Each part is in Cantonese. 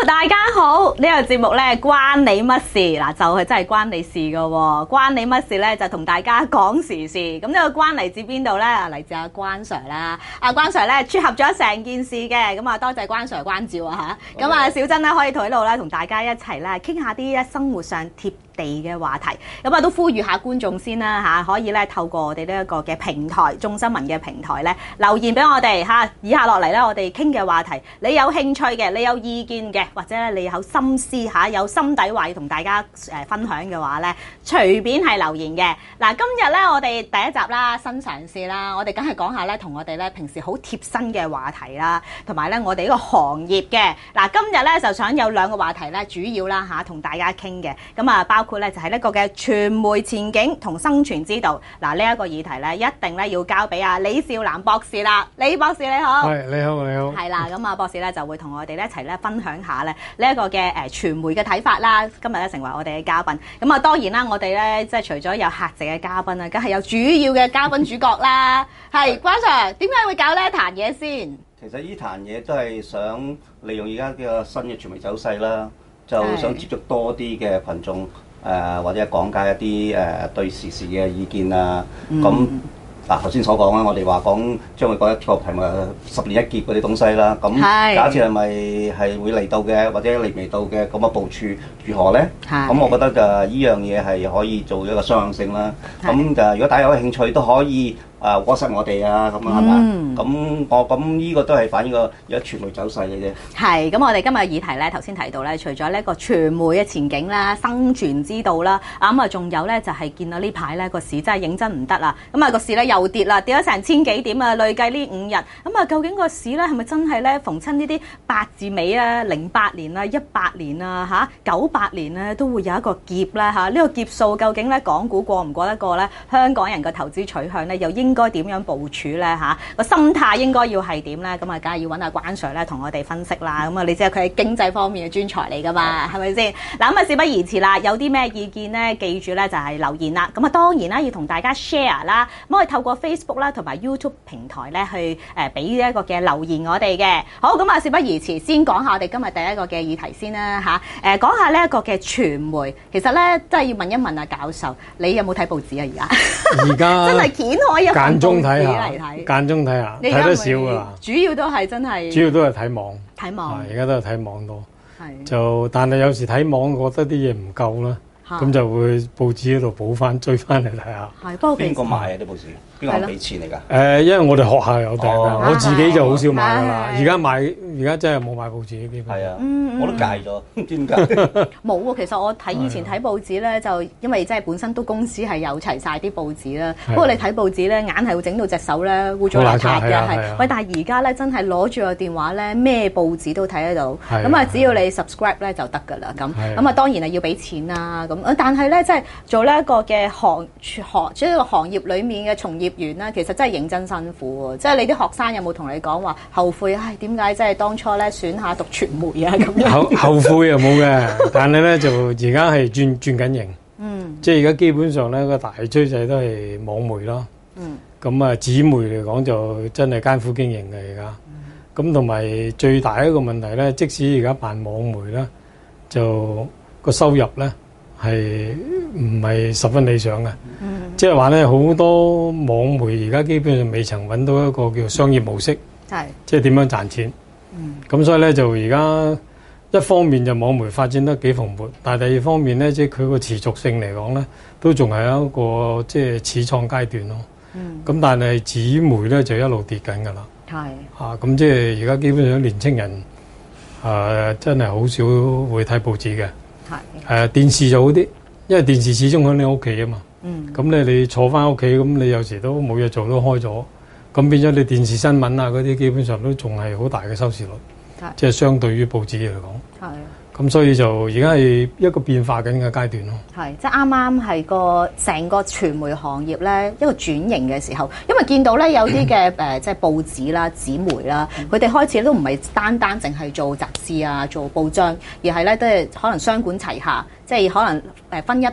大家好，呢個節目咧關你乜事嗱？就係真係關你事噶喎，關你乜事咧？就同大家講時事。咁呢個關嚟自邊度咧？嚟自阿關 Sir 啦。阿關 Sir 咧撮合咗成件事嘅，咁啊多謝關 Sir 關照啊嚇。咁啊小珍咧可以喺度咧同大家一齊咧傾下啲生活上貼地嘅話題，咁啊都呼籲下觀眾先啦嚇，可以咧透過我哋呢一個嘅平台，眾新聞嘅平台咧留言俾我哋嚇。以下落嚟咧，我哋傾嘅話題，你有興趣嘅，你有意見嘅，或者咧你有心思嚇，有心底話要同大家分享嘅話咧，隨便係留言嘅。嗱，今日咧我哋第一集啦，新嘗試啦，我哋梗係講下咧同我哋咧平時好貼身嘅話題啦，同埋咧我哋呢個行業嘅。嗱，今日咧就想有兩個話題咧，主要啦嚇同大家傾嘅，咁啊包括咧就係呢個嘅傳媒前景同生存之道。嗱，呢一個議題咧一定咧要交俾阿李少南博士啦。李博士你好。 係，你好，你好。 係啦，咁啊博士咧就會同我哋一齊咧分享下咧呢一個嘅傳媒嘅睇法啦。今日咧成為我哋嘅嘉賓。咁啊當然啦，我哋咧即係除咗有客席嘅嘉賓啊，梗係有主要嘅嘉賓主角啦。係關 Sir，點解會搞呢一壇嘢先？ 其實呢壇嘢都係想利用而家嘅新嘅傳媒走勢啦，就想接觸多啲嘅群眾，或者講解一啲對時事嘅意見啊。咁嗱頭先所講啦，我哋話講將會講一個題目10年一劫嗰啲東西啦。咁假設係咪係會嚟到嘅，或者嚟未到嘅咁嘅部署如何咧？咁我覺得就呢樣嘢係可以做一個雙向性啦。咁就如果大家有興趣都可以。WhatsApp 我哋啊，咁啊係嘛？咁呢個都係反映個而家傳媒走勢嘅啫。係， 咁我哋今日嘅議題咧，頭先提到咧，除咗呢個傳媒嘅前景啦、生存之道啦，咁啊仲有咧就係見到呢排咧個市真係認真唔得啦。咁啊個市咧又跌啦，跌咗成千幾點啊，累計呢5日。咁啊究竟個市咧係咪真係咧逢親呢啲八字尾啊、08年啊、18年啊、98年咧都會有一個劫啦嚇？呢個劫數究竟咧港股過唔過得過咧？香港人嘅投資取向咧又應該點樣部署咧嚇？個心態應該要係點咧？咁啊，梗係要揾阿關 Sir 咧同我哋分析啦。咁啊，你知佢係經濟方面嘅專才嚟噶嘛？係咪先？嗱咁啊，事不宜遲啦。有啲咩意見咧，記住咧就係留言啦。咁啊，當然啦，要同大家 share 啦。咁我哋透過 Facebook 啦同埋 YouTube 平台咧去俾一個嘅留言我哋嘅。好，咁啊，事不宜遲，先講下我哋今日第一個嘅議題先啦嚇。講下呢一個嘅傳媒，其實咧真係要問一問阿教授，你有冇睇報紙啊？而家真係掀開一間中睇下， 睇間中睇下，睇得少噶啦。 主要都係真係， 主要都係睇網， 睇網。 而家都係睇網多。 係。 就但係有時睇網覺得啲嘢唔夠啦，咁就會報紙嗰度補翻追翻嚟睇下。 係，不過邊個買啊啲報紙？邊個俾錢嚟㗎？ 因為我哋學校有訂㗎，我自己就好少買㗎啦。而家真係冇買報紙呢啲。 係啊，我都戒咗，唔知點解。 冇喎，其實我睇以前睇報紙咧，就因為即係本身都公司係有齊晒啲報紙啦。不過你睇報紙咧，硬係會整到隻手咧污糟邋遢嘅係。喂，但係而家咧真係攞住個電話咧，咩報紙都睇得到。咁啊，只要你 subscribe 咧就得㗎啦。咁啊，當然係要俾錢啦。咁但係咧，即係做呢一個嘅即係個行業裡面嘅從業員啦，其實真係認真辛苦喎。即係你啲學生有冇同你講話後悔？唉，點解即係當初咧選下讀傳媒啊咁樣？ 後悔又冇嘅，但係咧就而家係轉緊型。即係而家基本上咧個大趨勢都係網媒咯。咁啊，紙媒嚟講就真係艱苦經營嘅而家。咁同埋最大一個問題咧，即使而家辦網媒咧，就個收入咧係唔係十分理想嘅。即係話咧，好多網媒而家基本上未曾揾到一個叫商業模式，即係點樣賺錢。咁所以咧就而家一方面就網媒發展得幾蓬勃，但係第二方面咧，即係佢個持續性嚟講咧，都仲係一個即係始創階段咯。咁但係紙媒咧就一路跌緊㗎啦。咁即係而家基本上年青人真係好少會睇報紙嘅。電視就好啲，因為電視始終喺你屋企啊嘛。咁咧你坐翻屋企，咁你有時都冇嘢做都開咗，咁變咗你電視新聞啊嗰啲基本上都仲係好大嘅收視率，即係相對於報紙嚟講。咁所以就而家係一個變化緊嘅階段咯。 即係啱啱係成個傳媒行業咧一個轉型嘅時候，因為見到咧有啲嘅即係報紙啦、紙媒啦，佢哋開始都唔係單淨係做雜誌啊、做報章，而係咧都係可能雙管齊下，即係可能分一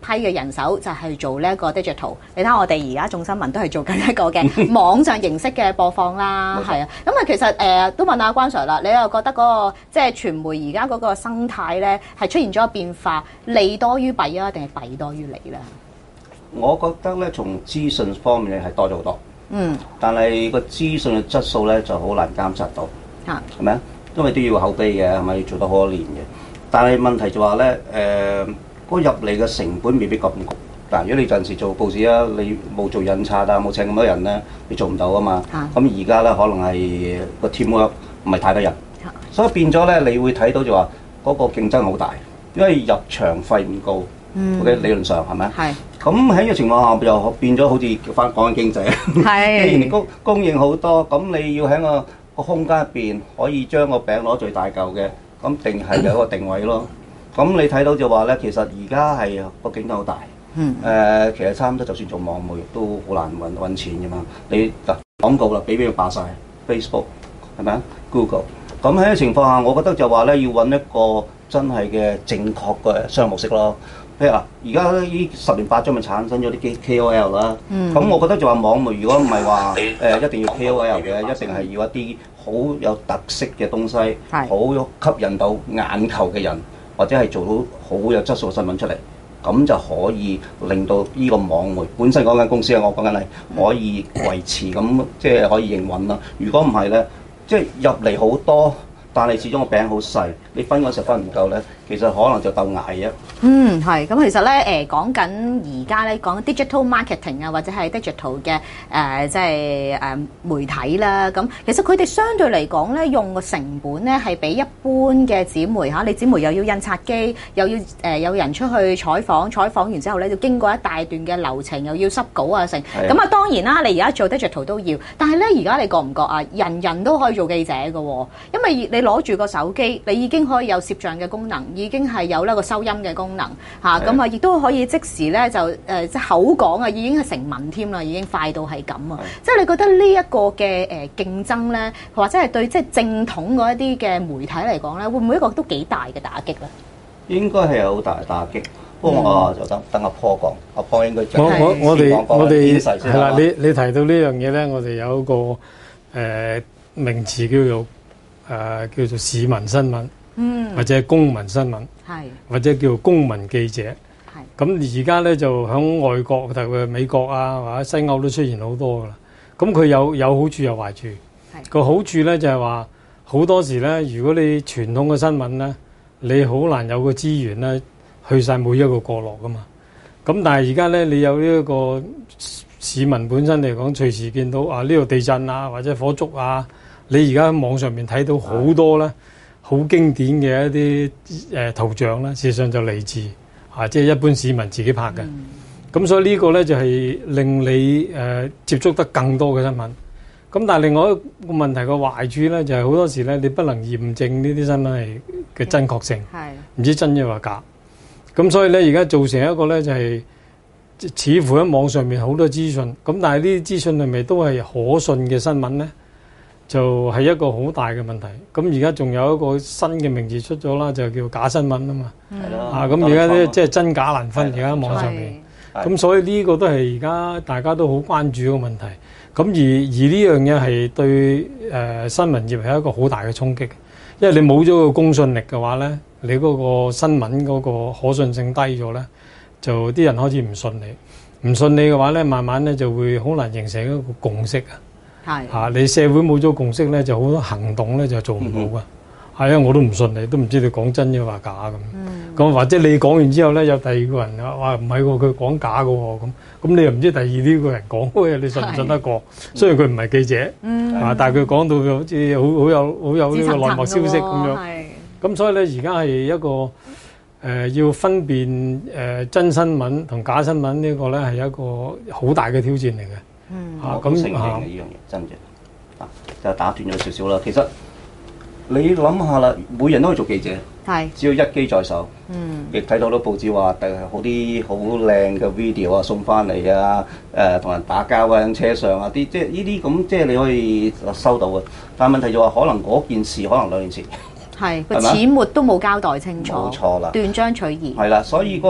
嘅人手就係做呢一個 digital。你睇我哋而家眾新聞都係做緊一個嘅網上形式嘅播放啦，係啊。咁啊，其實都問下關 Sir 啦，你又覺得嗰個即係傳媒而家嗰個生態咧係出現咗變化，利多於弊啊，定係弊多於利咧？ 我覺得咧，從資訊方面係多咗好多，但係個資訊嘅質素咧就好難監察到，係咪啊？因為都要口碑嘅，係咪要做得好多年嘅？但係問題就話咧，嗰入嚟嘅成本未必咁高。但如果你陣時做報紙啊，你冇做印刷啊，冇請咁多人咧，你做唔到啊嘛。咁而家咧可能係個 teamwork 唔係太多人，所以變咗咧，你會睇到就話嗰個競爭好大，因為入場費唔高。OK， 理論上係咪？係。咁喺呢個情況下又變咗好似翻講緊經濟啊。係。既然供應好多，咁你要喺個空間入邊可以將個餅攞最大嚿嘅，咁定係有一個定位咯。咁你睇到就話咧，其實而家係個競爭好大。其實差唔多，就算做網媒都好難揾錢㗎嘛。你嗱廣告啦，俾佢霸晒 Facebook 係咪啊 ？Google。咁喺呢個情況下，我覺得就話咧，要揾一個真係嘅正確嘅商業模式咯。譬如話，而家呢10年8載咪產生咗啲 KOL 啦。咁我覺得就話網媒如果唔係話一定要 KOL 嘅，一定係要一啲好有特色嘅東西，好吸引到眼球嘅人，或者係做到好有質素嘅新聞出嚟，咁就可以令到呢個網媒本身嗰間公司啊，我講緊係可以維持咁，即係可以營運啦。如果唔係咧，即係入嚟好多，但係始終個餅好細，你分嗰時分唔夠咧，其實可能就鬥捱啊。 係。咁其實咧講緊而家咧講 digital marketing 啊，或者係 digital 嘅即係媒體啦。咁其實佢哋相對嚟講咧，用個成本咧係比一般嘅紙媒嚇，你紙媒又要印刷機，又要有人出去採訪完之後咧，就經過一大段嘅流程，又要濕稿啊成。咁啊當然啦，你而家做 digital 都要，但係咧而家你覺唔覺啊？人人都可以做記者㗎喎，因為你攞住個手機，你已經可以有攝像嘅功能，已經係有呢個收音嘅功能嚇，咁啊亦都可以即時咧就即係口講啊，已經係成文添啦，已經快到係咁啊！即係你覺得呢一個嘅競爭咧，或者係對即係正統嗰一啲嘅媒體嚟講咧，會唔會一個都幾大嘅打擊咧？ 應該係有好大嘅打擊。不過我就等阿坡講，阿坡應該我哋係啦，你提到呢樣嘢咧，我哋有一個名詞叫做市民新聞，或者係公民新聞，或者叫公民記者。咁而家咧就喺外國，特別係美國啊或者西歐都出現好多噶啦。咁佢有好處有壞處。個好處咧就係話好多時咧，如果你傳統嘅新聞咧，你好難有個資源咧去晒每一個角落噶嘛。咁但係而家咧，你有呢一個市民本身嚟講，隨時見到啊呢度地震啊或者火燭啊。你而家喺網上面睇到好多咧，好經典嘅一啲圖像啦，事實上就嚟自即係一般市民自己拍嘅。咁所以呢個咧就係令你接觸得更多嘅新聞。咁但係另外一個問題個壞處咧，就係好多時咧你不能驗證呢啲新聞係嘅真確性，唔知真抑或假。咁所以咧而家造成一個咧就係似乎喺網上面好多資訊，咁但係呢啲資訊係咪都係可信嘅新聞咧？就係一個好大嘅問題。咁而家仲有一個新嘅名詞出咗啦，就叫假新聞啊嘛。咁而家咧即係真假難分，而家喺網上面。咁所以呢個都係而家大家都好關注嘅問題。咁而呢樣嘢係對新聞業係一個好大嘅衝擊，因為你冇咗個公信力嘅話咧，你嗰個新聞嗰個可信性低咗咧，就啲人開始唔信你。唔信你嘅話咧，慢慢咧就會好難形成一個共識啊。你社會冇咗共識咧，就好多行動咧就做唔到噶。因為我都唔信你，都唔知你講真嘅話假咁。咁或者你講完之後咧，有第二個人話唔係喎，佢講假嘅喎咁你又唔知第二呢個人講嘅，你信唔信得過？雖然佢唔係記者，但係佢講到好似好有呢個內幕消息咁樣。咁所以咧，而家係一個要分辨真新聞同假新聞呢個咧，係一個好大嘅挑戰嚟嘅。 我承認嘅呢樣嘢真嘅，就打斷咗少少啦。其實你諗下啦，每人都可以做記者，只要一機在手，亦睇到好多報紙話，好啲好靚嘅 video 啊送翻嚟啊，同人打交啊，喺車上啊啲，即係呢啲咁，即係你可以收到嘅。但係問題就話，可能嗰件事可能2年前， 個始末都冇交代清楚， 冇錯啦， 斷章取義。 係啦，所以嗰個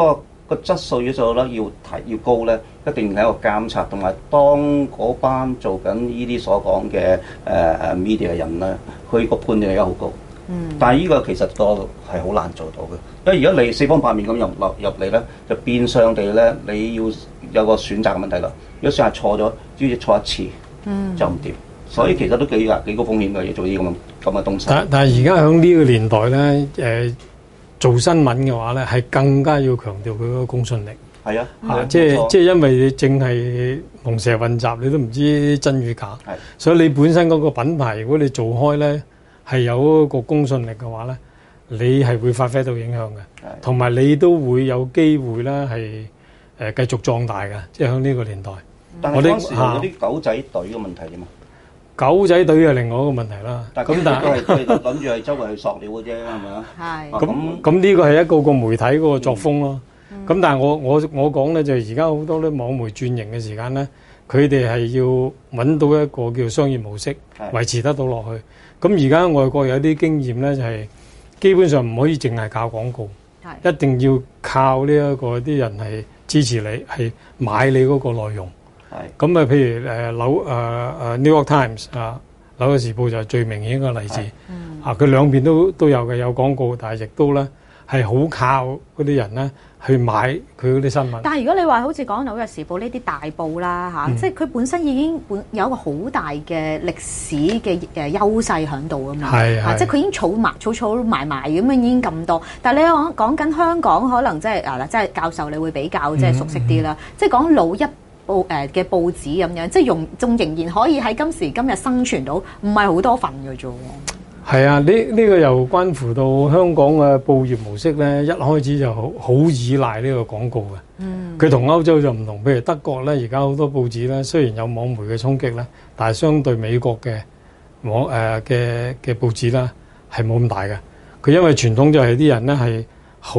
個質素要做得要高咧，一定係一個監察，同埋當嗰班做緊呢啲所講嘅media 嘅人咧，佢個判斷力好高。但係呢個其實個係好難做到嘅，因為如果你四方八面咁入嚟咧，就變相地咧你要有個選擇嘅問題啦。如果選擇錯咗，只要錯一次，就唔掂。所以其實都幾高風險嘅嘢，做啲咁嘅東西。 但係而家喺呢個年代咧，做新聞嘅話咧，係更加要強調佢嗰個公信力。 係啊， 即係因為你淨係龍蛇混雜，你都唔知真與假。係，所以你本身嗰個品牌，如果你做開咧，係有一個公信力嘅話咧，你係會發揮到影響嘅，同埋你都會有機會咧係繼續壯大嘅，即係喺呢個年代。 但係當時嗰啲狗仔隊嘅問題點啊？ 狗仔隊係另外一個問題啦。 但係都係諗住係周圍去索料嘅啫，係咪啊？ 係。 咁呢個係一個媒體嗰個作風咯。咁但係我講咧，就係而家好多啲網媒轉型嘅時間咧，佢哋係要揾到一個叫商業模式，維持得到落去。咁而家外國有啲經驗咧，就係基本上唔可以淨係靠廣告，一定要靠呢一個啲人係支持你，係買你嗰個內容。咁啊，譬如New York Times 紐約時報就係最明顯嘅例子。佢兩邊都有嘅，有廣告，但係亦都咧係好靠嗰啲人咧去買佢嗰啲新聞。 但係如果你話好似講紐約時報呢啲大報啦即係佢本身已經有一個好大嘅歷史嘅優勢喺度啊嘛。即係佢已經儲埋咁樣已經咁多。但係你講緊香港，可能即係教授你會比較即係熟悉啲啦。即係講老一嘅報紙咁樣，即係仲仍然可以喺今時今日生存到，唔係好多份嘅啫。 係啊，呢個又關乎到香港嘅報業模式咧，一開始就好依賴呢個廣告嘅。佢同歐洲就唔同，譬如德國咧，而家好多報紙咧，雖然有網媒嘅衝擊咧，但係相對美國嘅嘅報紙啦，係冇咁大嘅。佢因為傳統就係啲人咧係好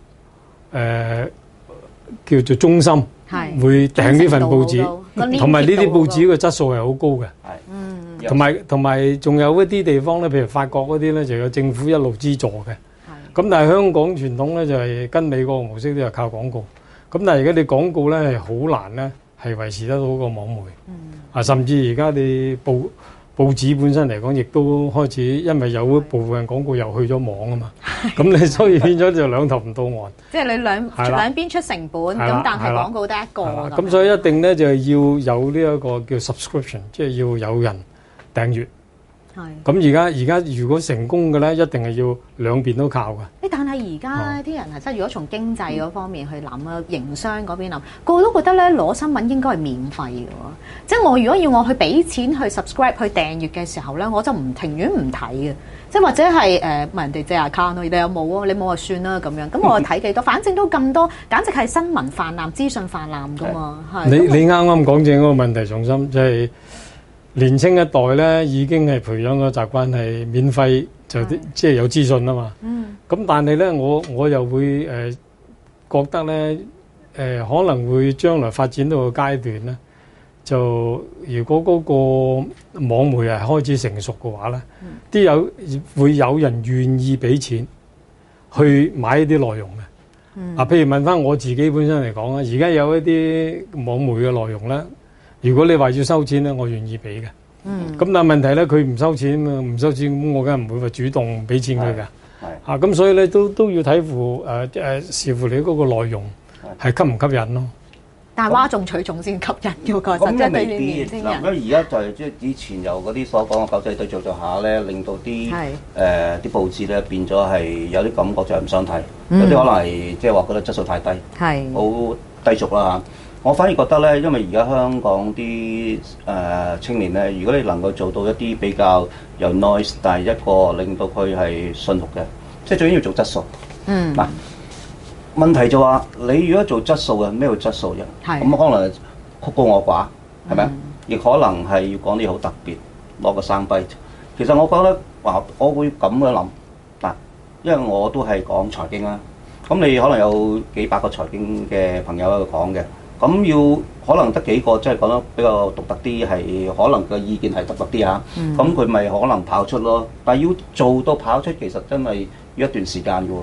叫做忠心。會訂呢份報紙，同埋呢啲報紙嘅質素係好高嘅。同埋仲有一啲地方咧，譬如法國嗰啲咧，就有政府一路資助嘅。咁但係香港傳統咧就係跟美國嘅模式都係靠廣告。咁但係而家你廣告咧係好難咧係維持得到個網媒。甚至而家你報紙本身嚟講，亦都開始因為有一部分廣告又去咗網啊嘛，咁你所以變咗就兩頭唔到岸。即係你兩邊出成本，咁但係廣告得一個。咁所以一定咧就係要有呢一個叫 subscription， 即係要有人訂閱。咁而家如果成功嘅咧，一定係要兩邊都靠嘅。但係而家啲人係即係如果從經濟嗰方面去諗啊，營商嗰邊諗，個個都覺得咧攞新聞應該係免費嘅喎。即係我如果要我去俾錢去 subscribe 去訂閱嘅時候咧，我就情願唔睇嘅。即係或者係問人哋借 account 咯，你有冇啊？你冇就算啦咁樣。咁我睇幾多？反正都咁多，簡直係新聞泛濫、資訊泛濫㗎嘛。你啱啱講正嗰個問題重心，即係年青一代咧已經係培養個習慣係免費就即係有資訊啊嘛。咁但係咧，我又會覺得咧可能會將來發展到個階段咧，就如果嗰個網媒係開始成熟嘅話咧，會有人願意俾錢去買一啲內容嘅。譬如問翻我自己本身嚟講啊，而家有一啲網媒嘅內容咧，如果你話要收錢咧，我願意俾嘅。咁但係問題咧，佢唔收錢啊，唔收錢咁，我梗係唔會話主動俾錢佢㗎。咁所以咧都要睇乎視乎你嗰個內容係吸唔吸引咯。但係嘩眾取寵先吸引嘅喎，實際對年輕人。 因為而家就係即係以前由嗰啲所講嘅狗仔隊做下咧，令到啲啲報紙咧變咗係有啲感覺就係唔想睇，有啲可能係即係話覺得質素太低，好低俗啦嚇。我反而覺得咧，因為而家香港啲青年咧，如果你能夠做到一啲比較有 noise， 但係一個令到佢係信服嘅，即係最緊要做質素。嗱，問題就話你如果做質素嘅，咩叫質素啫？咁可能曲高我寡，係咪啊？亦可能係要講啲好特別，攞個生啤。其實我覺得我會咁樣諗嗱，因為我都係講財經啦。咁你可能有幾百個財經嘅朋友喺度講嘅。咁要可能得幾個，即係講得比較獨特啲，係可能個意見係獨特啲嚇。咁佢咪可能跑出咯。但係要做到跑出，其實真係要一段時間嘅喎。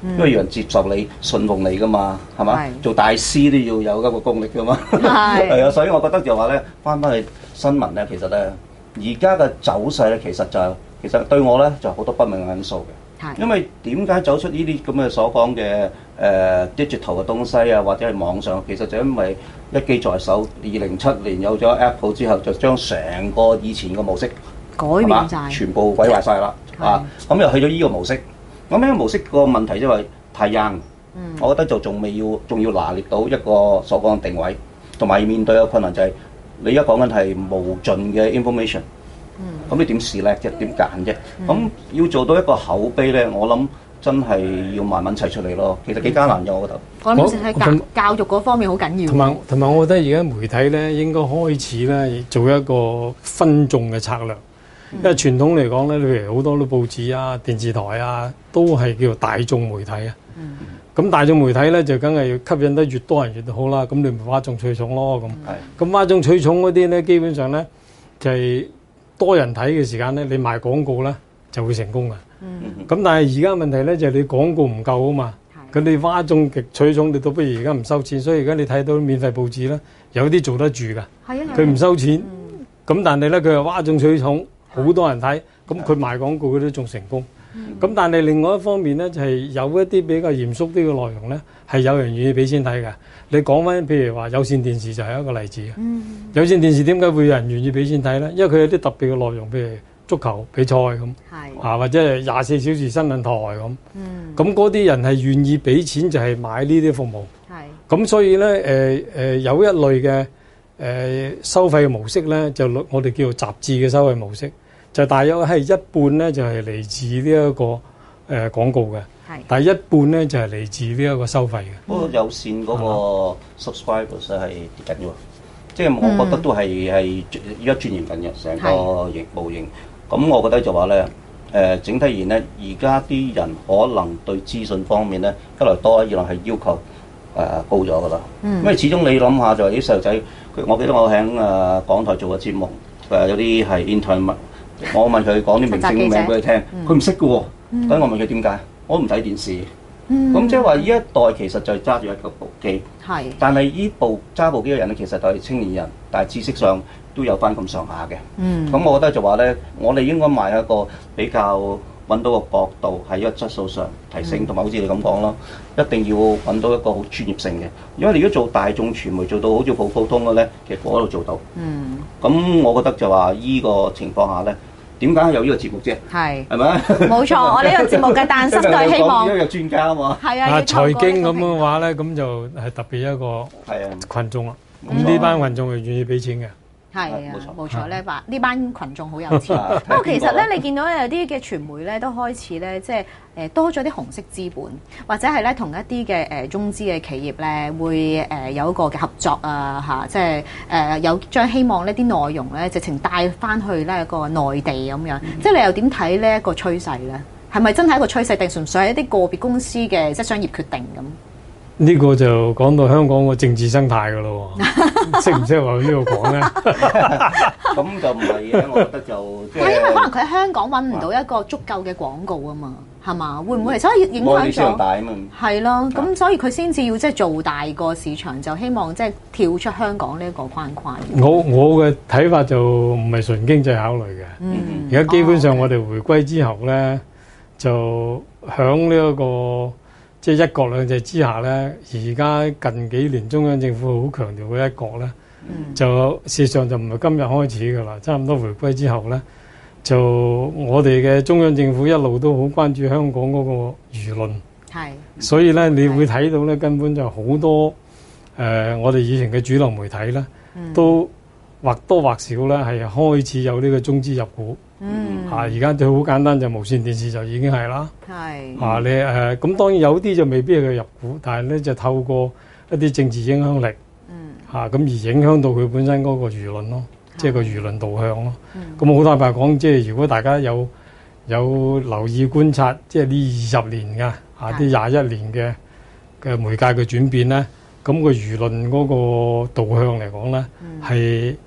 因為要人接受你、信奉你噶嘛，係嘛？做大師都要有一個功力噶嘛，係啊，所以我覺得就話咧，翻去新聞咧，其實咧，而家嘅走勢咧，其實對我咧就好多不明因素嘅，因為點解走出呢啲咁嘅所講嘅digital 嘅東西啊，或者係網上，其實就因為一機在手。2007年有咗 Apple 之後，就將成個以前嘅模式改變晒， 全部毀壞晒啦，咁又去咗呢個模式。咁呢個模式個問題因為太 young，我覺得就仲要拿捏到一個所講嘅定位，同埋面對嘅困難就係、你而家講緊係無盡嘅 information，咁你點select啫？點揀啫？咁要做到一個口碑咧，我諗真係要慢慢砌出嚟咯。其實幾艱難嘅，我覺得。 我諗喺教育嗰方面好緊要。 同埋，我覺得而家媒體咧應該開始咧做一個分眾嘅策略。因為傳統嚟講咧，譬如好多啲報紙啊、電視台啊，都係叫做大眾媒體啊。咁大眾媒體咧就梗係要吸引得越多人越好啦。咁你咪嘩眾取寵咯。咁嘩眾取寵嗰啲咧，基本上咧就係多人睇嘅時間咧，你賣廣告咧就會成功嘅。咁但係而家問題咧就係你廣告唔夠啊嘛。咁你嘩眾極取寵，你倒不如而家唔收錢。所以而家你睇到免費報紙咧，有啲做得住㗎。佢唔收錢。咁但係咧佢又嘩眾取寵。好多人睇，咁佢賣廣告嗰啲仲成功。咁但係另外一方面咧，就係有一啲比較嚴肅啲嘅內容咧，係有人願意俾錢睇嘅。你講翻譬如話有線電視就係一個例子。有線電視點解會有人願意俾錢睇咧？因為佢有啲特別嘅內容，譬如足球比賽咁，或者係24小時新聞台咁。咁嗰啲人係願意俾錢就係買呢啲服務。咁所以咧，有一類嘅收費嘅模式咧，就我哋叫做雜誌嘅收費模式。就大約係一半咧，就係嚟自呢一個廣告嘅，但係一半咧就係嚟自呢一個收費嘅。 不過有線嗰個 subscribers 係跌緊嘅喎，即係我覺得都係而家轉型緊嘅成個模型。咁我覺得就話咧，整體而言咧，而家啲人可能對資訊方面咧，一來多，二來係要求高咗㗎啦。因為始終你諗下就係啲細路仔，我記得我喺港台做過節目，有啲係 intern。我問佢講啲明星名俾佢聽，佢唔識嘅喎。咁我問佢點解，我唔睇電視。咁即係話呢一代其實就係揸住一個部機。但係呢揸部機嘅人咧，其實就係青年人，但係知識上都有翻咁上下嘅。咁我覺得就話咧，我哋應該賣一個比較揾到個角度，喺一個質素上提升，同埋好似你咁講咯，一定要揾到一個好專業性嘅。因為你如果做大眾傳媒做到好似普通嘅咧，其實嗰度做到。咁我覺得就話依個情況下咧。點解有呢個節目啫？係咪？ 冇錯，我呢個節目嘅誕生就係希望， 因為有專家啊嘛。 財經咁嘅話咧，咁就係特別一個群眾啦。咁呢班群眾係願意俾錢嘅。 冇錯呢班群眾好有錢。不過其實咧，你見到有啲嘅傳媒咧，都開始咧，即係多咗啲紅色資本，或者係咧同一啲嘅中資嘅企業咧，會有一個嘅合作啊即係有將希望呢啲內容咧，直情帶翻去呢一個內地咁樣。即係你又點睇呢一個趨勢咧？係咪真係一個趨勢，定純粹係一啲個別公司嘅即係商業決定咁？ 呢個就講到香港個政治生態噶咯喎，識唔識話呢個講咧？ 咁就唔係嘅，我覺得就但係因為可能佢喺香港揾唔到一個足夠嘅廣告啊嘛，係嘛？會唔會所以影響咗？ 大啊嘛， 係咯，咁所以佢先至要即係做大個市場，就希望即係跳出香港呢一個框框。 我嘅睇法就唔係純經濟考慮嘅。而家基本上我哋回歸之後咧，就響呢一個。即係一國兩制之下咧，而家近幾年中央政府好強調嘅一國咧，就事實上就唔係今日開始㗎啦，差唔多回歸之後咧，就我哋嘅中央政府一路都好關注香港嗰個輿論，所以咧你會睇到咧根本就好多我哋以前嘅主流媒體咧，都或多或少咧係開始有呢個中資入股。而家就好簡單，就無線電視就已經係啦。你咁當然有啲就未必係佢入股，但係咧就透過一啲政治影響力，咁而影響到佢本身嗰個輿論咯，即係個輿論導向咯。咁好坦白講，即係如果大家有留意觀察，即係呢20年嘅啲21年嘅媒介嘅轉變咧，咁個輿論嗰個導向嚟講咧係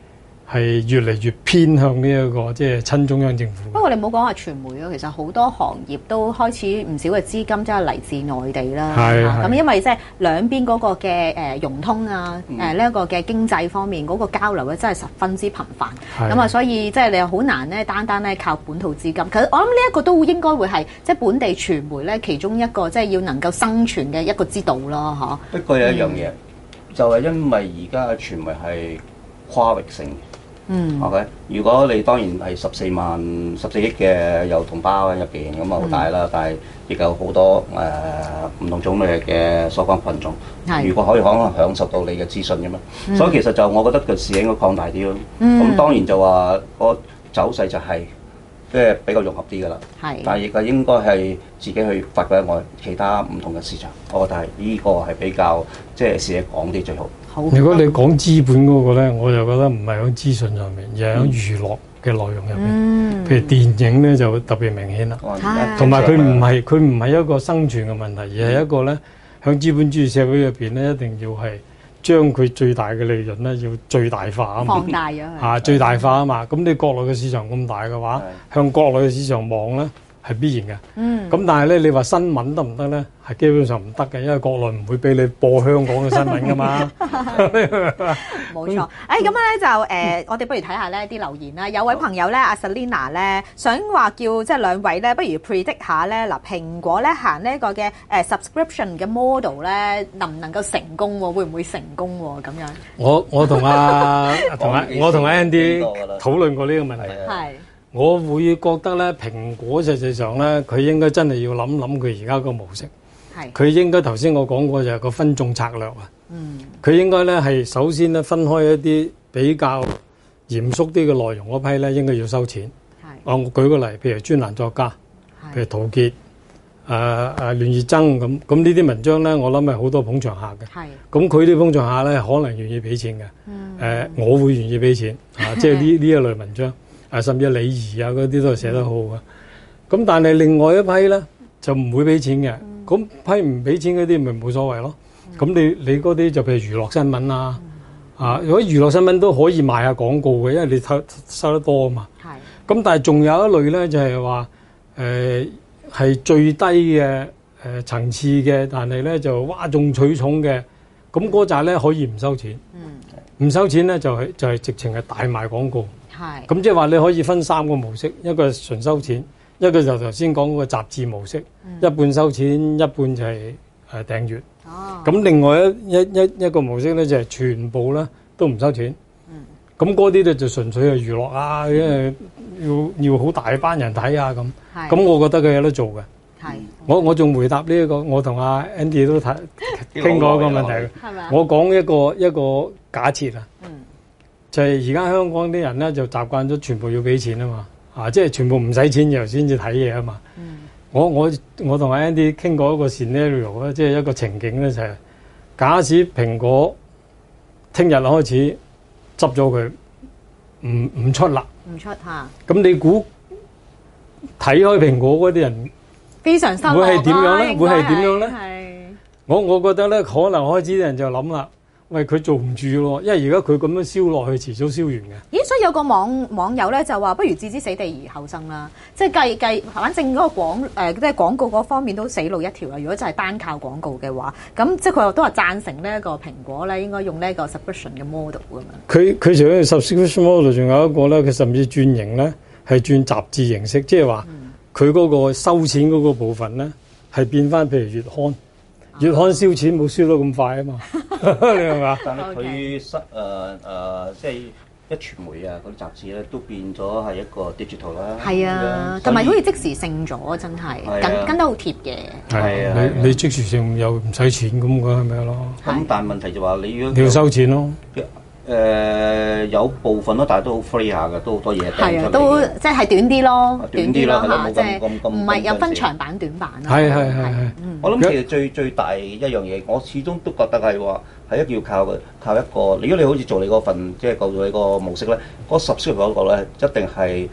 係越嚟越偏向呢一個即係親中央政府。 不過你唔好講話傳媒咯，其實好多行業都開始唔少嘅資金即係嚟自內地啦。咁因為即係兩邊嗰個嘅融通啊，呢一個嘅經濟方面嗰個交流咧，真係十分之頻繁。咁啊，所以即係你又好難咧，單單咧靠本土資金。其實我諗呢一個都應該會係即係本地傳媒咧其中一個即係要能夠生存嘅一個之道咯，嚇。 不過有一樣嘢，就係因為而家嘅傳媒係跨域性。OK， 如果你當然係14億嘅有同胞入邊咁啊好大啦，但係亦有好多唔同種類嘅所講群眾。如果可以享受到你嘅資訊嘅嘛，所以其實就我覺得個視野應該擴大啲咯。咁當然就話個走勢就係即係比較融合啲㗎啦。但係亦係應該係自己去發掘外其他唔同嘅市場。我覺得係呢個係比較即係視野廣啲最好。 如果你講資本嗰個咧，我就覺得唔係喺資訊上面，而係喺娛樂嘅內容入邊。譬如電影咧就特別明顯啦，同埋佢唔係一個生存嘅問題，而係一個咧喺資本主義社會入邊咧，一定要係將佢最大嘅利潤咧要最大化啊嘛， 放大咗佢最大化啊嘛。咁你國內嘅市場咁大嘅話，向國內嘅市場望咧係必然嘅。咁但係咧，你話新聞得唔得咧？係基本上唔得嘅，因為國內唔會俾你播香港嘅新聞噶嘛。 冇錯。咁咧就我哋不如睇下呢啲留言啦。有位朋友咧，阿 Selina 咧，想話叫即係兩位咧，不如 predict 下咧嗱，蘋果咧行呢一個嘅subscription 嘅 model 咧，能唔能夠成功喎？會唔會成功喎？咁樣。我同阿 Andy 討論過呢個問題。 係。 我會覺得咧，蘋果實際上咧，佢應該真係要諗諗佢而家個模式。佢應該頭先我講過就係個分眾策略啊。佢應該咧係首先咧分開一啲比較嚴肅啲嘅內容嗰批咧，應該要收錢。我舉個例，譬如專欄作家，譬如陶傑、亂熱爭咁呢啲文章咧，我諗係好多捧場客嘅。咁佢啲捧場客咧，可能願意俾錢嘅。我會願意俾錢即係呢一類文章。甚至李怡啊嗰啲都係寫得好嘅，咁但係另外一批咧就唔會俾錢嘅，咁批唔俾錢嗰啲咪冇所謂咯。咁你嗰啲就譬如娛樂新聞啊，如果娛樂新聞都可以賣下廣告嘅，因為你收得多啊嘛。咁但係仲有一類咧就係話係最低嘅層次嘅，但係咧就嘩眾取寵嘅，咁嗰扎咧可以唔收錢，唔收錢咧就係直情係大賣廣告。咁即係話你可以分三個模式，一個係純收錢，一個就頭先講嗰個雜誌模式，一半收錢，一半就係訂閱。咁另外一個模式咧就係全部咧都唔收錢。咁嗰啲咧就純粹係娛樂啊，因為要好大班人睇啊咁。咁我覺得佢有得做嘅。我仲回答呢一個，我同阿 Andy 都傾過一個問題。我講一個假設啊。就係而家香港啲人咧就習慣咗全部要俾錢啊嘛，即係全部唔使錢然後先至睇嘢啊嘛。我同阿 Andy 傾過一個 scenario 咧，即係一個情景咧就係，假使蘋果聽日開始執咗佢，唔出啦， 唔出嚇。 咁你估睇開蘋果嗰啲人非常失望會係點樣咧？會係點樣咧？ 係。 我覺得咧，可能開始啲人就諗啦。喂，佢做唔住咯，因為而家佢咁樣燒落去，遲早燒完嘅。 咦，所以有個網友咧就話，不如置之死地而後生啦，即係計，反正嗰個即係廣告嗰方面都死路一條啦。如果就係單靠廣告嘅話，咁即係佢都話贊成呢一個蘋果咧應該用呢一個 subscription 嘅 model 㗎嘛。 佢除咗 subscription model，仲有一個咧，佢甚至轉型咧係轉雜誌形式，即係話佢嗰個收錢嗰個部分咧係變翻譬如月刊。月刊燒錢冇燒到咁快啊嘛，你明嘛？ 但係佢即係一傳媒啊嗰啲雜誌咧都變咗係一個 digital 啦。 係啊，同埋好似即時性咗，真係跟得好貼嘅。 係啊，你即時性又唔使錢咁嘅係咪咯？ 咁但係問題就話你要收錢咯。 有部分咯，但係都好 free 下嘅，都好多嘢掟出嚟。 都即係短啲咯， 短啲咯， 嚇，即係唔係有分長版短版咯。 係。 我諗其實最大一樣嘢，我始終都覺得係話係一定要靠一個。如果你好似做你嗰份即係做你個模式咧，嗰10歲嗰個咧一定係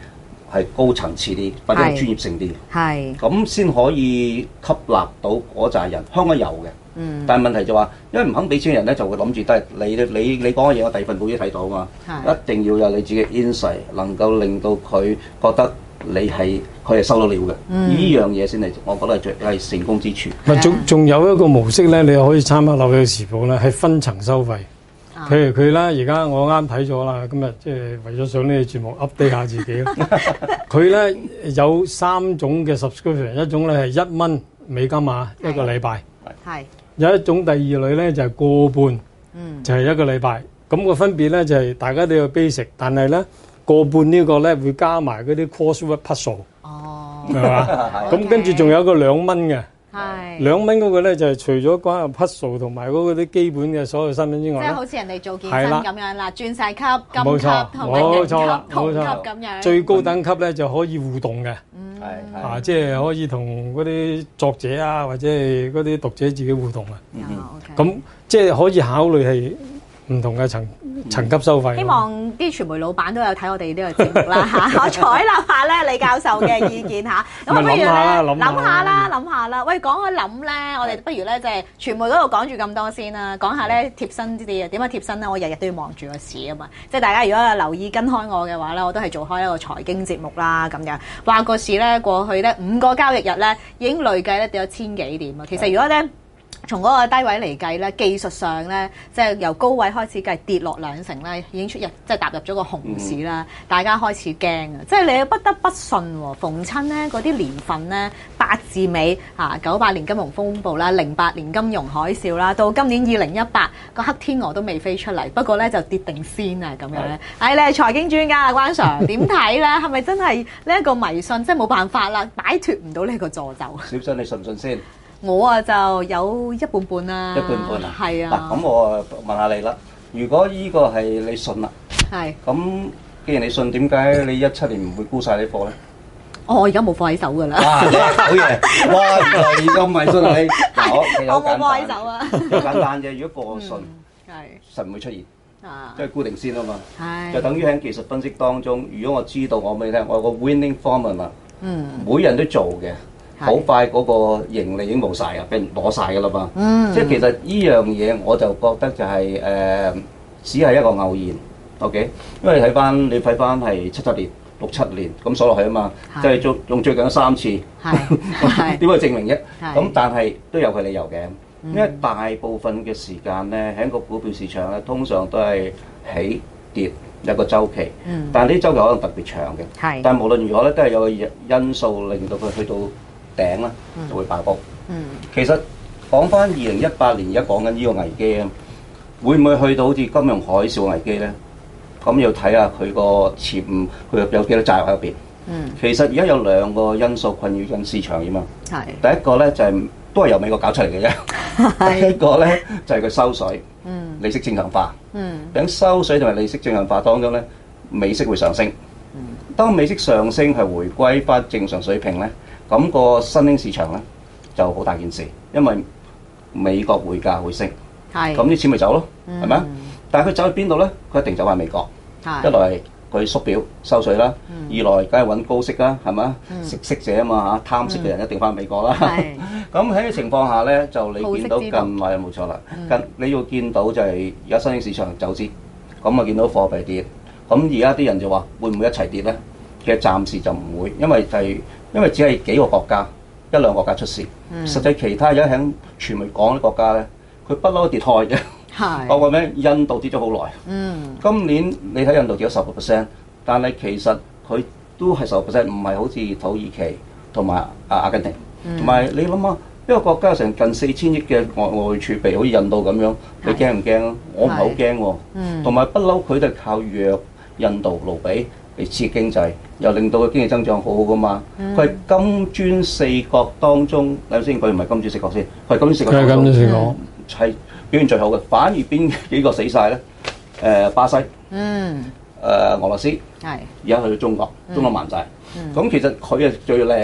係高層次啲，或者係專業性啲， 係咁先可以吸納到嗰扎人。香港有嘅，但係問題就話，因為唔肯俾錢嘅人咧，就會諗住都係你講嘅嘢，我第二份報紙睇到啊嘛，一定要有你自己嘅 insight，能夠令到佢覺得佢係收到料嘅，呢樣嘢先係我覺得係成功之處。 仲有一個模式咧，你可以參考《紐約時報》咧，係分層收費。譬如佢啦，而家我啱睇咗啦，今日即係為咗上呢個節目 update 下自己。佢咧有3種嘅 subscription， 一種咧係$1啊，一個禮拜。係。有一種第二類咧就係個半，就係一個禮拜。咁個分別咧就係大家都有 basic， 但係咧個半呢個咧會加埋嗰啲 crossword puzzle。哦。係嘛？咁跟住仲有一個$2嘅。係$2嗰個咧，就係除咗關於 puzzle 同埋嗰啲基本嘅所有新聞之外， 即係好似人哋做健身咁樣啦，鑽石級、金級同埋冇錯銅級咁樣。 最高等級咧就可以互動嘅，即係可以同嗰啲作者啊，或者係嗰啲讀者自己互動啊。咁即係可以考慮係唔同嘅層級收費。 希望啲傳媒老闆都有睇我哋呢個節目啦嚇，我採納下咧李教授嘅意見嚇。咁不如咧諗下啦。喂，講開諗咧，我哋不如咧即係傳媒嗰度講住咁多先啦，講下咧貼身啲嘢。點樣貼身咧？我日日都要望住個市啊嘛。即係大家如果有留意跟開我嘅話咧，我都係做開一個財經節目啦咁樣。話個市咧過去咧5個交易日咧已經累計咧跌咗1000幾點啊。其實如果咧從嗰個低位嚟計咧，技術上咧，即係由高位開始計跌落2成咧，已經即係踏入咗個熊市啦。大家開始驚啊！即係你不得不信喎，逢親咧嗰啲年份咧，8字尾98年金融風暴啦，08年金融海嘯啦，到今年2018個黑天鵝都未飛出嚟，不過咧就跌定先啊咁樣咧。你係財經專家啊，關 Sir 點睇咧？係咪真係呢一個迷信？即係冇辦法啦，擺脱唔到呢個詛咒。 小生你信唔信先？ 我就有一半半啦， 一半半啊， 係啊。 嗱，咁我問下你啦，如果呢個係你信啦， 係， 咁既然你信，點解你17年唔會沽晒啲貨咧？ 我而家冇貨喺手㗎啦。 哇，好嘢！哇，原來咁迷信啊你。 我冇貨喺手啊。 好簡單啫，如果個信係實唔會出現，即係固定先啊嘛。係。就等於喺技術分析當中，如果我知道我俾你聽，我有個 winning formula，每人都做嘅。好快嗰個盈利已經冇晒啊，俾人攞晒㗎啦嘛。即係其實呢樣嘢我就覺得就係只係一個偶然 ，OK？因為你睇翻係77年、67年咁數落去啊嘛，即係用最近3次，點去證明啫？咁但係都有佢理由嘅，因為大部分嘅時間咧喺個股票市場咧，通常都係起跌有個週期，但係呢啲週期可能特別長嘅。但係無論如何咧，都係有個因素令到佢去到頂啦，就會爆煲。其實講翻2018年而家講緊呢個危機啊，會唔會去到好似金融海嘯危機咧？咁要睇下佢個潛，佢有幾多債喺入邊。其實而家有2個因素困擾緊市場嘅嘛。第一個咧就係都係由美國搞出嚟嘅啫。第一個咧就係佢收水，利息正常化。喺收水同埋利息正常化當中咧，美息會上升。當美息上升係回歸翻正常水平咧。咁個新興市場咧就好大件事，因為美國匯價會升，咁啲錢咪走咯，係咪啊？但係佢走去邊度咧？佢一定走翻美國。一來佢縮表收稅啦，二來梗係揾高息啦，係咪啊？食息者啊嘛嚇，貪息嘅人一定翻美國啦。咁喺呢個情況下咧，就你見到近來冇錯啦，你要見到就係而家新興市場走資，咁啊見到貨幣跌，咁而家啲人就話會唔會一齊跌咧？其實暫時就唔會，因為只係幾個國家1-2個國家出事，實際其他而家喺傳媒講啲國家咧，佢不嬲跌開嘅。包括咩？印度跌咗好耐。今年你睇印度跌咗10%，但係其實佢都係10%，唔係好似土耳其同埋阿根廷。同埋你諗下，一個國家有成近4000億嘅外匯儲備，好似印度咁樣，你驚唔驚啊？我唔係好驚喎。同埋不嬲佢都係靠弱印度盧比嚟刺激經濟，又令到佢經濟增長好好噶嘛。佢係金磚4國當中，首先佢唔係金磚4國先，佢係金磚4國當中。佢係金磚4國，係表現最好嘅。反而邊幾個死晒咧？巴西、俄羅斯，而家去到中國，中國還債。咁其實佢係最靚嘅，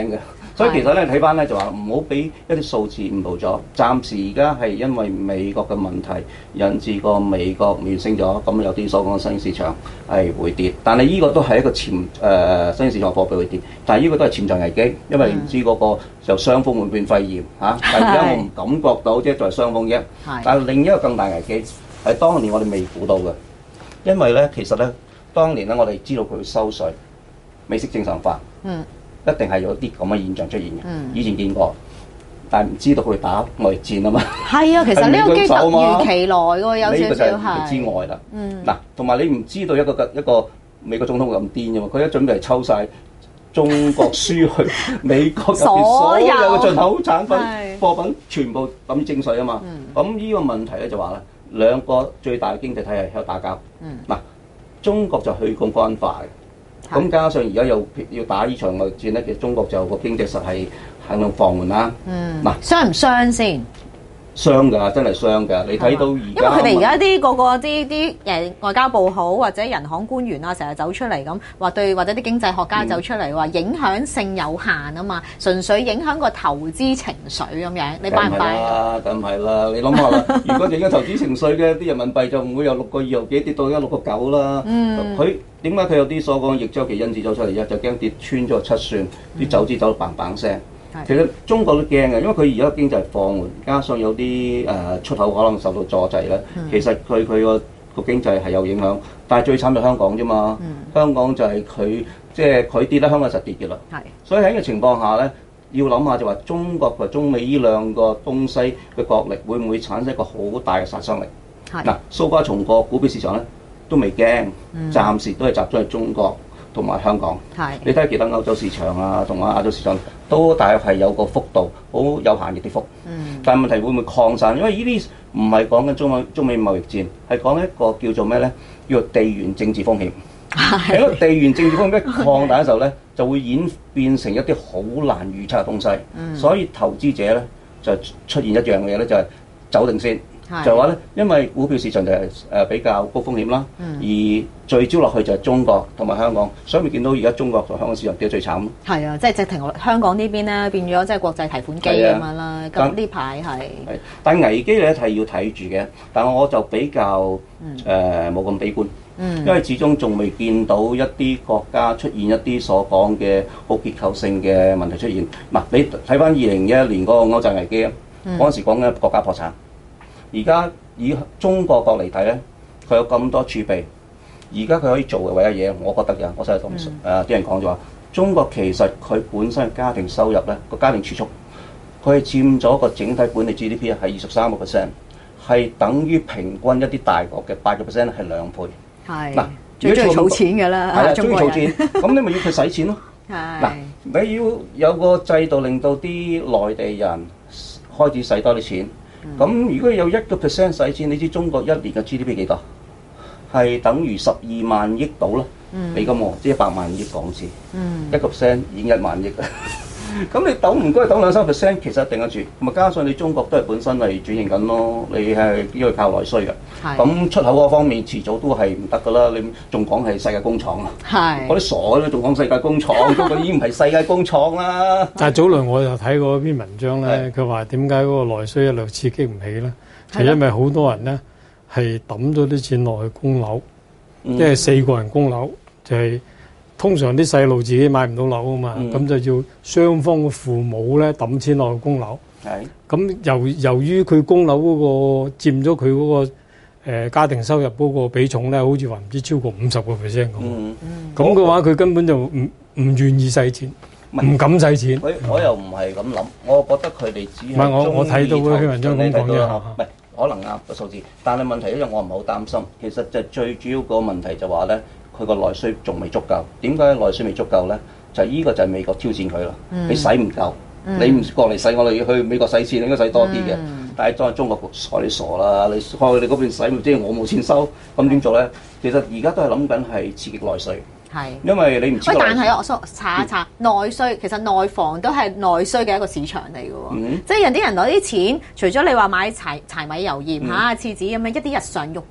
所以其實咧睇翻咧就話唔好俾一啲數字誤導咗。暫時而家係因為美國嘅問題引致個美國面升咗，咁有啲所講嘅新興市場係會跌。但係呢個都係一個新興市場貨幣會跌，但係呢個都係潛在危機，因為你唔知嗰個就傷風會變肺炎嚇。但係而家我唔感覺到，即係作為傷風啫。但係另一個更大危機係當年我哋未估到嘅，因為咧其實咧當年咧我哋知道佢會收稅，美息正常化。一定係有啲咁嘅現象出現嘅，以前見過，但係唔知道佢會打貿易戰啊嘛。 係啊，其實呢個機突如其來喎，有少少係之外啦。嗱，同埋你唔知道一個美國總統會咁癲嘅嘛？佢一準備係抽晒中國輸去美國入邊所有嘅進口產品貨品，全部咁徵稅啊嘛。咁呢個問題咧就話咧，兩個最大嘅經濟體系喺度打交。嗱，中國就去槓桿化嘅。咁加上而家又要打呢場貿易戰咧，其實中國就個經濟實係肯定放緩啦。嗱， 傷唔傷先？ 傷㗎，真係傷㗎。你睇到而家， 因為佢哋而家啲個啲外交部好或者人行官員啊，成日走出嚟咁話對，或者啲經濟學家走出嚟話影響性有限啊嘛，純粹影響個投資情緒咁樣，你拜唔拜啊？ 梗係啦，你諗下啦，如果影響投資情緒嘅啲人民幣就唔會由6.2幾跌到而家6.9啦。佢點解佢有啲所講逆周期因子走出嚟啫？就驚跌穿咗7算，啲走資走到嘭嘭聲。其實中國都驚嘅，因為佢而家經濟放緩，加上有啲出口可能受到阻滯咧。其實佢個經濟係有影響，但係最慘就香港啫嘛。香港就係佢跌咧，香港就跌嘅啦。所以喺呢個情況下咧，要諗下就話中國同中美呢兩個東西嘅角力會唔會產生一個好大嘅殺傷力？嗱，蘇家從個股票市場咧都未驚，暫時都係集中喺中國同埋香港。你睇下其他歐洲市場啊，同埋亞洲市場都大約係有個幅度好有限嘅跌幅。但係問題會唔會擴散？因為呢啲唔係講緊中美貿易戰，係講一個叫做咩咧？叫做地緣政治風險。喺個地緣政治風險一擴大嘅時候咧，就會演變成一啲好難預測嘅東西。所以投資者咧就出現一樣嘅嘢咧，就係走定先。就話咧，因為股票市場就係比較高風險啦，而聚焦落去就係中國同埋香港，所以咪見到而家中國同香港市場跌得最慘。係啊，即係直情香港呢邊咧變咗即係國際提款機咁樣啦。咁呢排係， 但係危機咧係要睇住嘅，但我就比較冇咁悲觀，因為始終仲未見到一啲國家出現一啲所講嘅好結構性嘅問題出現。嗱，你睇翻2021年嗰個歐債危機啊，嗰陣時講緊國家破產。而家以中國國嚟睇咧，佢有咁多儲備，而家佢可以做嘅唯一嘢，我覺得嘅，我真係同啲人講咗話，中國其實佢本身嘅家庭收入咧，個家庭儲蓄，佢係佔咗個整體本地 GDP 係23%，係等於平均一啲大國嘅8%係2倍。嗱， 最中意儲錢㗎啦， 係啊，中意儲錢，咁你咪要佢使錢咯。嗱，你要有個制度令到啲內地人開始使多啲錢。咁如果有1% 使錢，你知中國一年嘅 GDP 幾多？係等於12萬億到啦，美金喎，即係100萬億港紙。1% 已經1萬億啦。咁你等唔該等2-3%，其實一定得住。咁啊，加上你中國都係本身係轉型緊咯，你係因為靠內需嘅。咁出口嗰方面遲早都係唔得噶啦。你仲講係世界工廠啊？嗰啲傻嘅仲講世界工廠，中國已經唔係世界工廠啦。 但係早輪我就睇過一篇文章咧，佢話點解嗰個內需一路刺激唔起咧？就因為好多人咧係抌咗啲錢落去供樓，即係4個人供樓就係。通常啲細路自己買唔到樓啊嘛，咁就要雙方嘅父母咧抌錢落去供樓。咁由於佢供樓嗰個佔咗佢嗰個家庭收入嗰個比重咧，好似話唔知超過50%咁。咁嘅話，佢根本就唔願意使錢，唔敢使錢。 我又唔係咁諗，我覺得佢哋只係唔係我睇到嗰篇文章咁講啫。 唔係可能啱個數字，但係問題咧，我唔係好擔心。其實就最主要個問題就話咧。佢個內需仲未足夠，點解內需未足夠咧？就係依個就係美國挑戰佢啦。你使唔夠，你唔過嚟使，我哋要去美國使錢，你應該使多啲嘅。但係當中國你傻啦，你開佢哋嗰邊使，即係我冇錢收，咁點做咧？其實而家都係諗緊係刺激內需。因為你唔知。 但係我查一查內需，其實內房都係內需嘅一個市場嚟嘅喎。即係人啲人攞啲錢，除咗你話買柴米油鹽嚇、廁紙咁樣一啲日常用品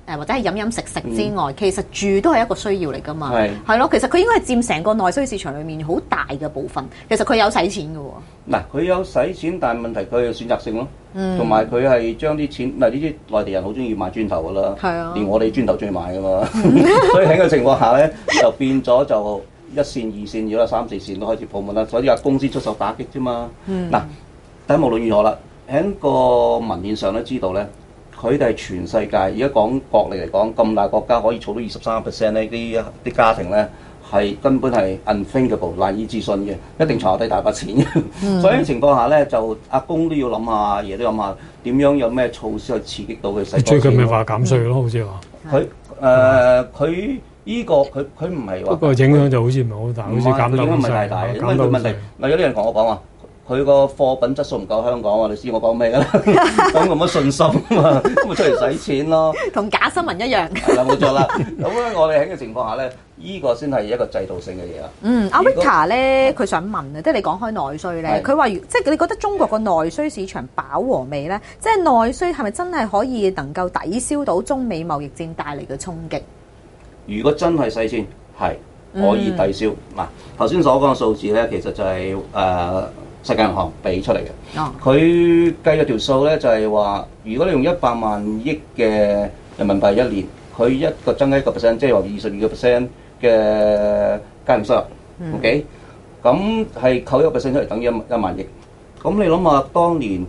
或者係飲食之外，其實住都係一個需要嚟㗎嘛。係咯，其實佢應該係佔成個內需市場裏面好大嘅部分。其實佢有使錢㗎喎。嗱， 佢有使錢，但係問題佢有選擇性咯。同埋佢係將啲錢，呢啲內地人好中意買磚頭㗎啦。係啊，連我哋磚頭中意買㗎嘛。所以喺個情況下咧，就變咗就1線、2線，如果3、4線都開始泡沫啦。所以話公司出手打擊啫嘛。嗱，但係無論如何啦，喺個文獻上都知道咧。佢哋係全世界，而家講國力嚟講，咁大國家可以儲到23%咧，啲家庭咧係根本係 unthinkable 難以置信嘅，一定藏低大筆錢。所以喺情況下咧，就阿公都要諗下，阿爺都諗下點樣有咩措施去刺激到佢使多錢。 最近咪話減稅咯，好似話。 佢依個佢唔係話。不過影響就好似唔係好大，好似減到唔係太大，因為佢問題嗱，有啲人同我講話。佢個貨品質素唔夠香港喎，你知我講咩㗎啦？咁冇乜信心啊嘛，咁咪出嚟使錢咯。 同假新聞一樣。係啦， 冇錯啦。咁咧，我哋喺嘅情況下咧，依個先係一個制度性嘅嘢啦。 阿 Victor 咧，佢想問啊，即係你講開內需咧，佢話即係你覺得中國個內需市場飽和未咧？即係內需係咪真係可以能夠抵消到中美貿易戰帶嚟嘅衝擊？如果真係使錢，係可以抵消。嗱，頭先所講嘅數字咧，其實就係世界銀行俾出嚟嘅，佢計咗條數咧，就係話，如果你用100萬億嘅人民幣一年，佢一個增加1%，即係話22%嘅家庭收入，OK，咁係扣1%出嚟等於1萬億。咁你諗下，當年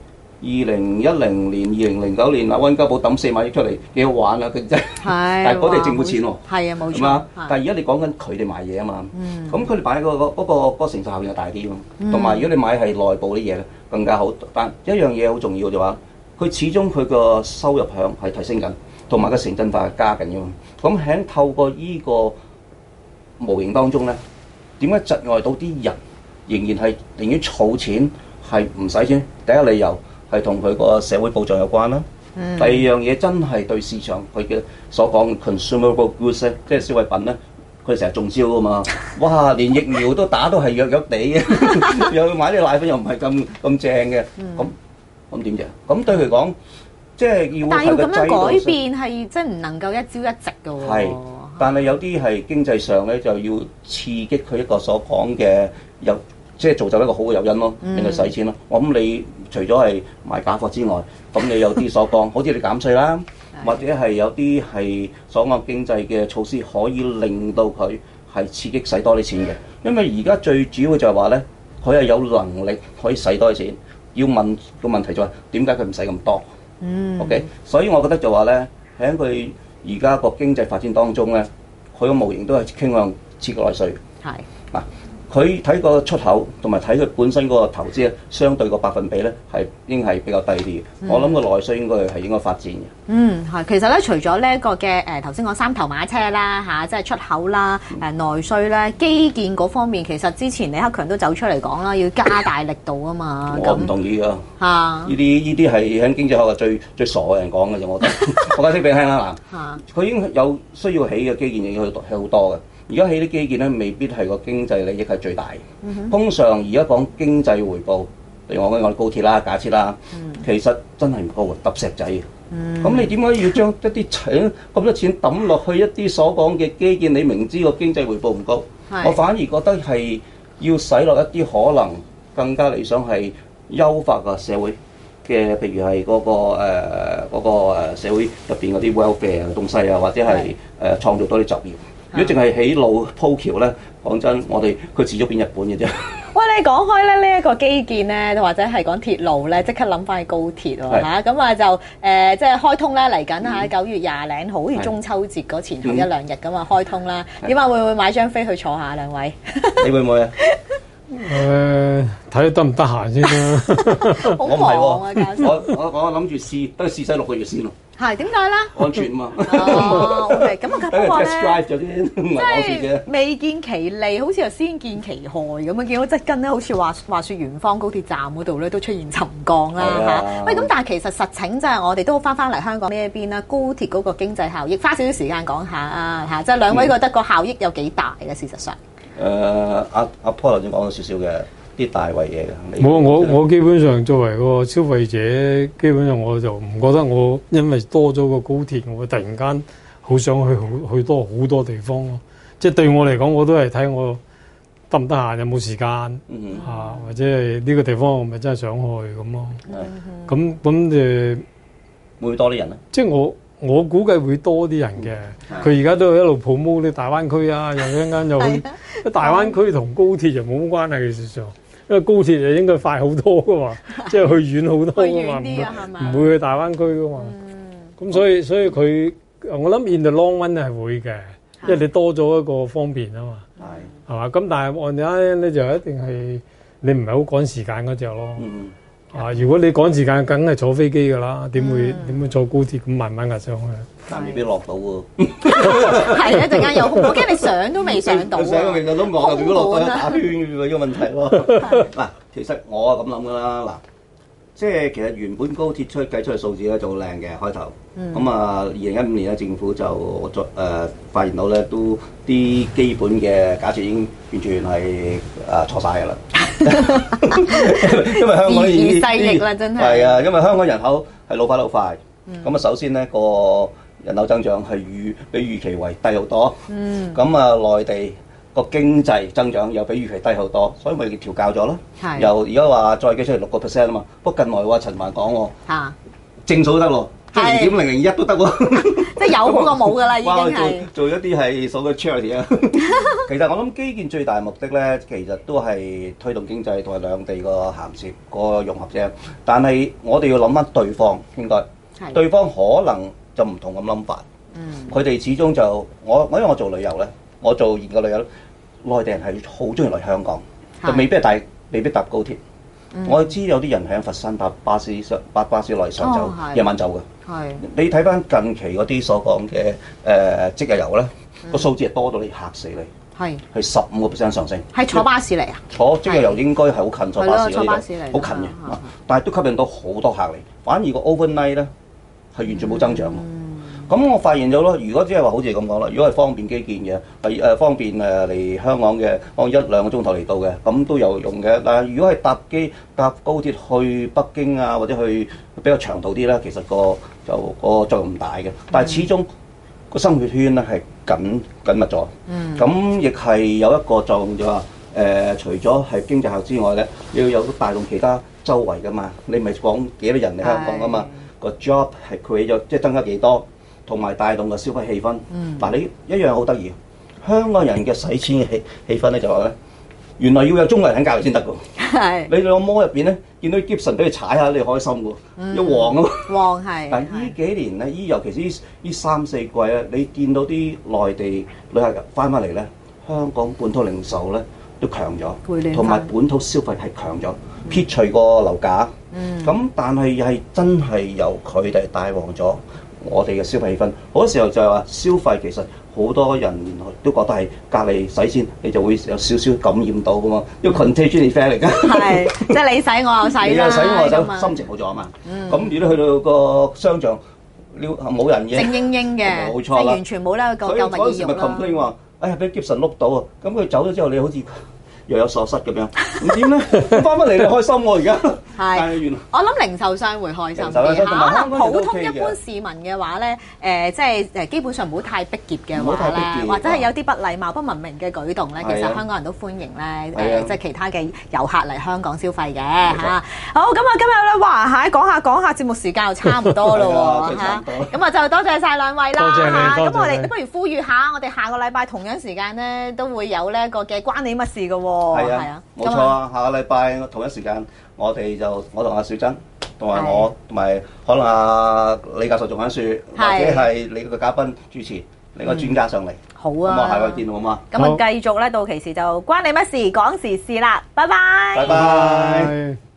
2010年、2009年，溫家寶抌4萬億出嚟，幾好玩啊！佢真係，但係嗰啲係政府錢喎，係啊冇錯。但係而家你講緊佢哋買嘢啊嘛，咁佢哋買嗰個承受效應就大啲咯。同埋如果你買係內部啲嘢咧，更加好。但一樣嘢好重要就話，佢始終佢個收入響係提升緊，同埋個城鎮化係加緊嘅嘛。咁喺透過依個模型當中咧，點解窒礙到啲人仍然係寧願儲錢係唔使錢？第一理由係同佢個社會保障有關啦。第二樣嘢真係對市場佢嘅所講 consumable goods 即係消費品咧，佢成日中招噶嘛。哇！連疫苗都打都係弱弱地嘅，又要買啲奶粉又唔係咁正嘅。咁點啫？咁對佢講，即係要但係要咁樣改變係即係唔能夠一朝一夕嘅喎。 係，但係有啲係經濟上咧就要刺激佢一個所講嘅有。即係造就一個好嘅誘因咯，令佢使錢咯。我諗你除咗係賣假貨之外，咁你有啲所講，好似你減稅啦，或者係有啲係所講經濟嘅措施，可以令到佢係刺激使多啲錢嘅。因為而家最主要就係話咧，佢係有能力可以使多啲錢。要問個問題就係點解佢唔使咁多？OK，所以我覺得就話咧，喺佢而家個經濟發展當中咧，佢個模型都係傾向刺激內需。係嗱。佢睇個出口同埋睇佢本身嗰個投資咧，相對個百分比咧係應係比較低啲嘅。我諗個內需應該發展嘅。 係其實咧，除咗呢一個嘅頭先講三頭馬車啦嚇，即係出口啦，內需咧，基建嗰方面，其實之前李克強都走出嚟講啦，要加大力度啊嘛。 我唔同意㗎。嚇！呢啲係喺經濟學嘅最傻嘅人講嘅啫，我覺得。我解釋俾你聽啦嗱。佢已經有需要起嘅基建已經係好多嘅。而家起啲基建咧，未必係個經濟利益係最大嘅。通常而家講經濟回報，例如我講高鐵啦、假設啦，其實真係唔高嘅，揼石仔嘅。咁你點解要將一啲錢咁多錢抌落去一啲所講嘅基建？你明知個經濟回報唔高，我反而覺得係要使落一啲可能更加理想係優化個社會嘅，譬如係嗰個社會入邊嗰啲 welfare 嘅東西啊，或者係創造多啲就業。如果淨係起路鋪橋咧，講真，佢遲早變日本嘅啫。 喂，你講開咧呢一個基建咧，或者係講鐵路咧，即刻諗翻去高鐵喎嚇。咁啊就即係開通咧嚟緊嚇，9月20零號，好似中秋節嗰前後1、2日咁啊開通啦。點解會唔會買張飛去坐下兩位？ 你會唔會啊？ 睇得唔得閒先啦。 好忙啊，教授。 我諗住試，等佢試6個月先咯。 係點解咧？ 安全嘛。 OK，咁啊，不過咧， 即係未見其利，好似又先見其害咁啊！見到側根咧，好似話説圓方高鐵站嗰度咧都出現沉降啦嚇。喂，咁但係其實實情就係我哋都翻嚟香港呢一邊啦，高鐵嗰個經濟效益，花少少時間講下啊嚇，即係兩位覺得個效益有幾大嘅事實上？ 阿 Paul 頭先講咗少少嘅， 啲大圍嘢嘅。 我基本上作為個消費者，基本上我就唔覺得我因為多咗個高鐵，我突然間好想去多好多地方咯。即係對我嚟講，我都係睇我得唔得閒，有冇時間或者係呢個地方我咪真係想去咁咯。咁會多啲人咧？ 即係我估計會多啲人嘅。佢而家都一路 promote 啲大灣區啊，又一陣間又去大灣區同高鐵就冇乜關係嘅事實上，因為高鐵就應該快好多噶嘛，即係去遠好多噶嘛，唔會去大灣區噶嘛。咁所以佢我諗 in the long run 係會嘅，因為你多咗一個方便啊嘛。係嘛？咁但係on the other hand咧就一定係你唔係好趕時間嗰隻咯。如果你趕時間，梗係坐飛機㗎啦，點會坐高鐵咁慢慢壓上去？ 但未必落到喎。 係一陣間有空，我驚你上都未上到。 上未上都講，如果落到打圈嘅呢個問題咯。嗱，其實我係咁諗㗎啦。嗱，即係其實原本高鐵計出嚟數字咧就好靚嘅開頭。咁啊，2015年咧政府就發現到咧都啲基本嘅假設已經完全係錯晒㗎啦。因為香港已經勢逆啦，真係係啊！因為香港人口係老化得好快，咁首先咧個人口增長係比預期為低好多。咁內地個經濟增長又比預期低好多，所以咪調校咗咯。由而家話再計出嚟6%啊嘛，不過近來話陳帆講喎，正數都得咯，即係0.001都得喎。 即係有好過冇㗎啦，已經係做一啲係所謂 charity 啊。其實我諗基建最大目的咧，其實都係推動經濟同埋兩地個銜接個融合啫。但係我哋要諗翻對方，應該對方可能就唔同咁諗法。佢哋始終就因為我做旅遊咧，我做研究旅遊，內地人係好中意嚟香港，就未必搭高鐵。我知有啲人喺佛山搭巴士來上走，夜晚走嘅。你睇翻近期嗰啲所講嘅即日遊咧，個數字係多到你嚇死你。係15% 上升。 係坐巴士嚟啊？ 坐即日遊應該係好近坐巴士坐巴士嚟， 好近嘅。但係都吸引到好多客嚟，反而個 overnight 咧係完全冇增長。咁我發現咗咯，如果即係話好似咁講啦，如果係方便基建嘅，方便嚟香港嘅，可能1-2個鐘頭嚟到嘅，咁都有用嘅。但係如果係搭高鐵去北京啊，或者去比較長途啲咧，其實個作用唔大嘅。但係始終個生活圈咧係緊密咗。咁亦係有一個作用就話除咗係經濟效之外咧，要有帶動其他周圍噶嘛。你咪講幾多人嚟香港啊嘛？個 job 係 create 咗，即係增加幾多？同埋帶動個消費氣氛。嗱，你一樣好得意，香港人嘅使錢嘅氣氛咧就話咧，原來要有中國人喺隔離先得㗎。你個摩入邊咧，見到 Gibson 俾你踩下，你開心㗎，一旺啊嘛。 旺係。 但係呢幾年咧，尤其是呢3-4季咧，你見到啲內地旅客翻嚟咧，香港本土零售咧都強咗，同埋本土消費係強咗，撇除個樓價。咁但係又係真係由佢哋帶旺咗我哋嘅消費氣氛。好多時候就係話消費其實好多人都覺得係隔離使錢，你就會有少少感染到噶嘛，因為 contagion effect 嚟㗎。係， 即係你使我又使啦。 你又使我又使，心情好咗啊嘛。咁如果去到個商場，冇人嘅， 靜英英嘅， 冇錯啦， 即係完全冇呢個購物意欲啦。 所以嗰時咪 complain 話，哎呀俾 Gibson 碌到啊！咁佢走咗之後，你好似若有所失咁樣，咁點咧？翻返嚟你開心喎而家。係， 我諗零售商會開心啲嚇。可能普通一般市民嘅話咧，即係基本上唔好太逼傑嘅話咧，或者係有啲不禮貌、不文明嘅舉動咧，其實香港人都歡迎咧，即係其他嘅遊客嚟香港消費嘅嚇。好，咁啊今日咧，哇講下節目時間又差唔多咯喎嚇。咁啊就多謝曬兩位啦嚇。咁我哋不如呼籲下，我哋下個禮拜同樣時間咧都會有呢一個嘅關你乜事嘅喎。係啊， 冇錯啊！下個禮拜同一時間，我同阿小珍，同埋我，同埋可能阿李教授做緊書，或者係你個嘉賓主持，你個專家上嚟。 好啊！ 咁我下個見好嗎？ 咁啊，繼續咧，到期時就關你乜事，講時事啦，拜拜。 拜拜。